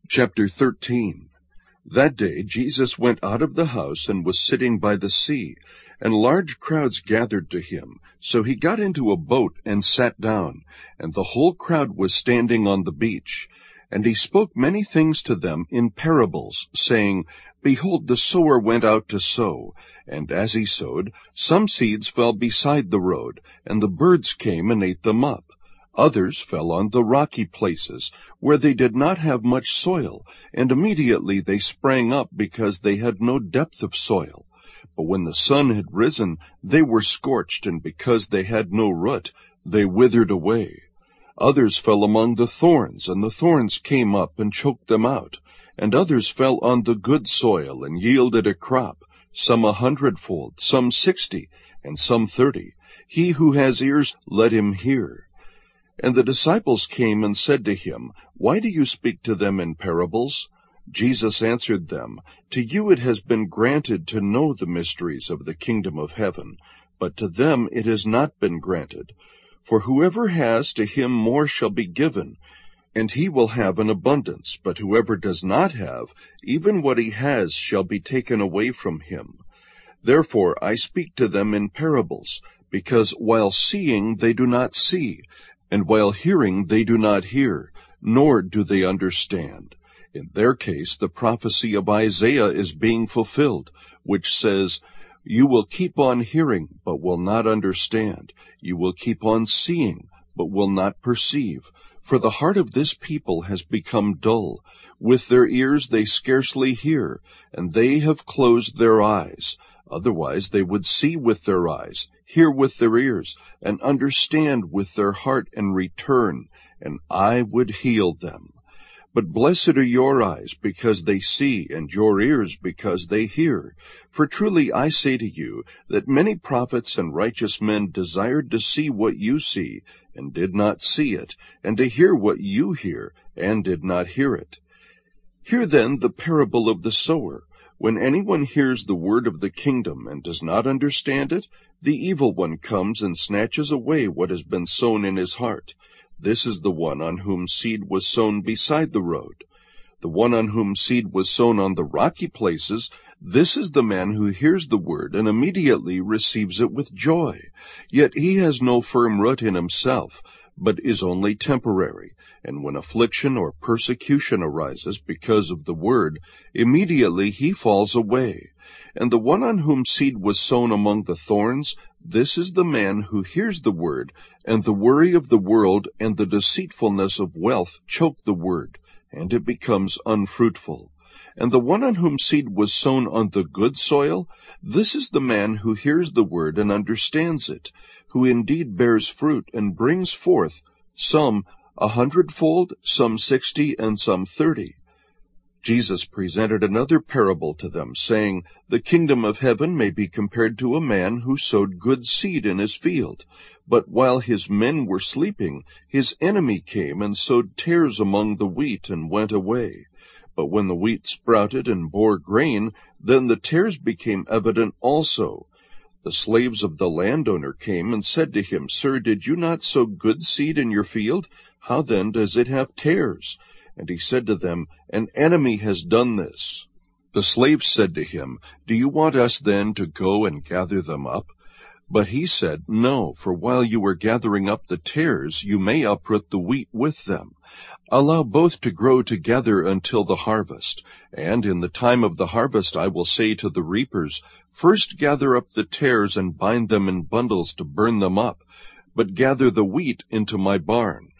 Chapter 13. That day Jesus went out of the house and was sitting by the sea, and large crowds gathered to him. So he got into a boat and sat down, and the whole crowd was standing on the beach. And he spoke many things to them in parables, saying, Behold, the sower went out to sow, and as he sowed, some seeds fell beside the road, and the birds came and ate them up. Others fell on the rocky places, where they did not have much soil, and immediately they sprang up because they had no depth of soil. But when the sun had risen, they were scorched, and because they had no root, they withered away. Others fell among the thorns, and the thorns came up and choked them out. And others fell on the good soil, and yielded a crop, some 100-fold, some 60, and some 30. He who has ears, let him hear. And the disciples came and said to him, Why do you speak to them in parables? Jesus answered them, To you it has been granted to know the mysteries of the kingdom of heaven, but to them it has not been granted. For whoever has, to him more shall be given, and he will have an abundance. But whoever does not have, even what he has shall be taken away from him. Therefore I speak to them in parables, because while seeing they do not see, and while hearing they do not hear, nor do they understand. In their case the prophecy of Isaiah is being fulfilled, which says, You will keep on hearing, but will not understand. You will keep on seeing, but will not perceive. For the heart of this people has become dull. With their ears they scarcely hear, and they have closed their eyes. Otherwise they would see with their eyes, hear with their ears, and understand with their heart and return, and I would heal them. But blessed are your eyes, because they see, and your ears, because they hear. For truly I say to you, that many prophets and righteous men desired to see what you see, and did not see it, and to hear what you hear, and did not hear it. Hear then the parable of the sower. When anyone hears the word of the kingdom and does not understand it, the evil one comes and snatches away what has been sown in his heart. This is the one on whom seed was sown beside the road. The one on whom seed was sown on the rocky places, this is the man who hears the word and immediately receives it with joy. Yet he has no firm root in himself, but is only temporary. And when affliction or persecution arises because of the word, immediately he falls away. And the one on whom seed was sown among the thorns, this is the man who hears the word, and the worry of the world and the deceitfulness of wealth choke the word, and it becomes unfruitful. And the one on whom seed was sown on the good soil, this is the man who hears the word and understands it, who indeed bears fruit and brings forth, some 100-fold, some 60, and some 30. Jesus presented another parable to them, saying, The kingdom of heaven may be compared to a man who sowed good seed in his field. But while his men were sleeping, his enemy came and sowed tares among the wheat and went away. But when the wheat sprouted and bore grain, then the tares became evident also. The slaves of the landowner came and said to him, Sir, did you not sow good seed in your field? How then does it have tares? And he said to them, An enemy has done this. The slaves said to him, Do you want us then to go and gather them up? But he said, No, for while you are gathering up the tares, you may uproot the wheat with them. Allow both to grow together until the harvest. And in the time of the harvest I will say to the reapers, First gather up the tares and bind them in bundles to burn them up, but gather the wheat into my barn.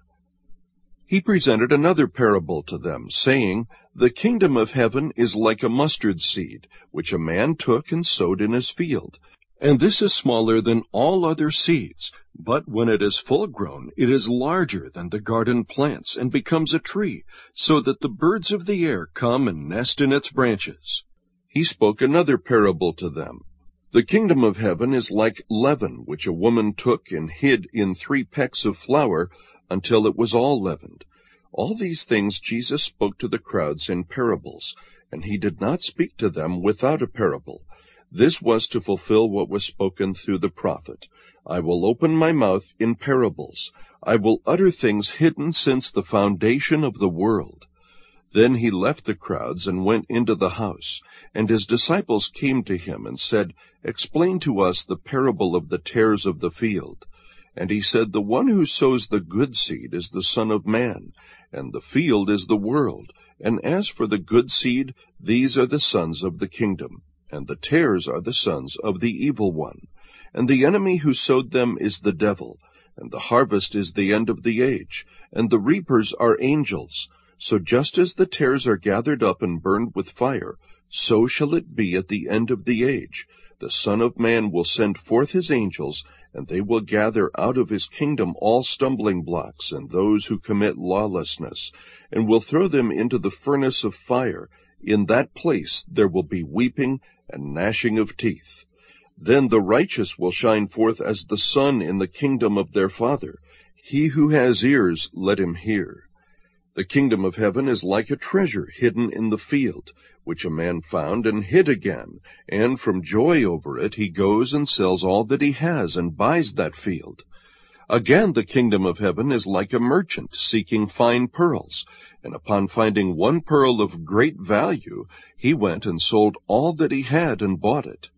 He presented another parable to them, saying, The kingdom of heaven is like a mustard seed, which a man took and sowed in his field. And this is smaller than all other seeds, but when it is full grown, it is larger than the garden plants, and becomes a tree, so that the birds of the air come and nest in its branches. He spoke another parable to them. The kingdom of heaven is like leaven, which a woman took and hid in 3 pecks of flour, until it was all leavened. All these things Jesus spoke to the crowds in parables, and he did not speak to them without a parable. This was to fulfill what was spoken through the prophet. I will open my mouth in parables. I will utter things hidden since the foundation of the world. Then he left the crowds and went into the house. And his disciples came to him and said, "Explain to us the parable of the tares of the field." And he said, "The one who sows the good seed is the Son of Man, and the field is the world. And as for the good seed, these are the sons of the kingdom, and the tares are the sons of the evil one. And the enemy who sowed them is the devil. And the harvest is the end of the age, and the reapers are angels. So just as the tares are gathered up and burned with fire, so shall it be at the end of the age. The Son of Man will send forth his angels, and they will gather out of his kingdom all stumbling blocks and those who commit lawlessness, and will throw them into the furnace of fire. In that place there will be weeping and gnashing of teeth. Then the righteous will shine forth as the sun in the kingdom of their Father. He who has ears, let him hear. The kingdom of heaven is like a treasure hidden in the field, which a man found and hid again, and from joy over it he goes and sells all that he has and buys that field. Again, the kingdom of heaven is like a merchant seeking fine pearls, and upon finding one pearl of great value, he went and sold all that he had and bought it.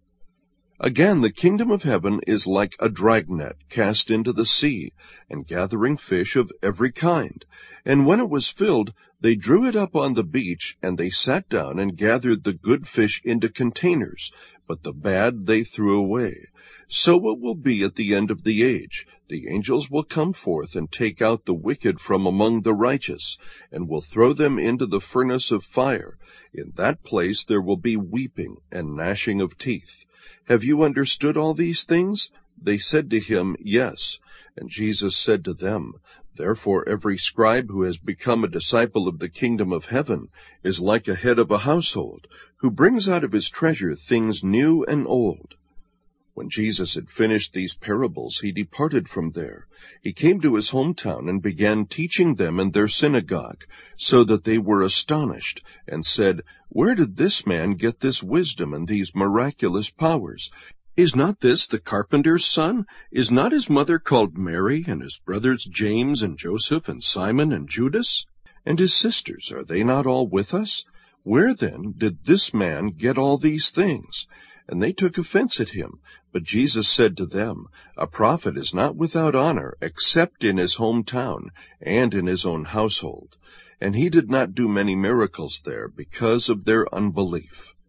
Again, the kingdom of heaven is like a dragnet cast into the sea, and gathering fish of every kind. And when it was filled, they drew it up on the beach, and they sat down and gathered the good fish into containers, but the bad they threw away. So it will be at the end of the age. The angels will come forth and take out the wicked from among the righteous, and will throw them into the furnace of fire. In that place there will be weeping and gnashing of teeth. Have you understood all these things? They said to him, Yes. And Jesus said to them, Therefore every scribe who has become a disciple of the kingdom of heaven is like a head of a household, who brings out of his treasure things new and old. When Jesus had finished these parables, he departed from there. He came to his hometown and began teaching them in their synagogue, so that they were astonished, and said, Where did this man get this wisdom and these miraculous powers? Is not this the carpenter's son? Is not his mother called Mary, and his brothers James and Joseph and Simon and Judas? And his sisters, are they not all with us? Where then did this man get all these things? And they took offense at him. But Jesus said to them, A prophet is not without honor, except in his hometown and in his own household. And he did not do many miracles there because of their unbelief.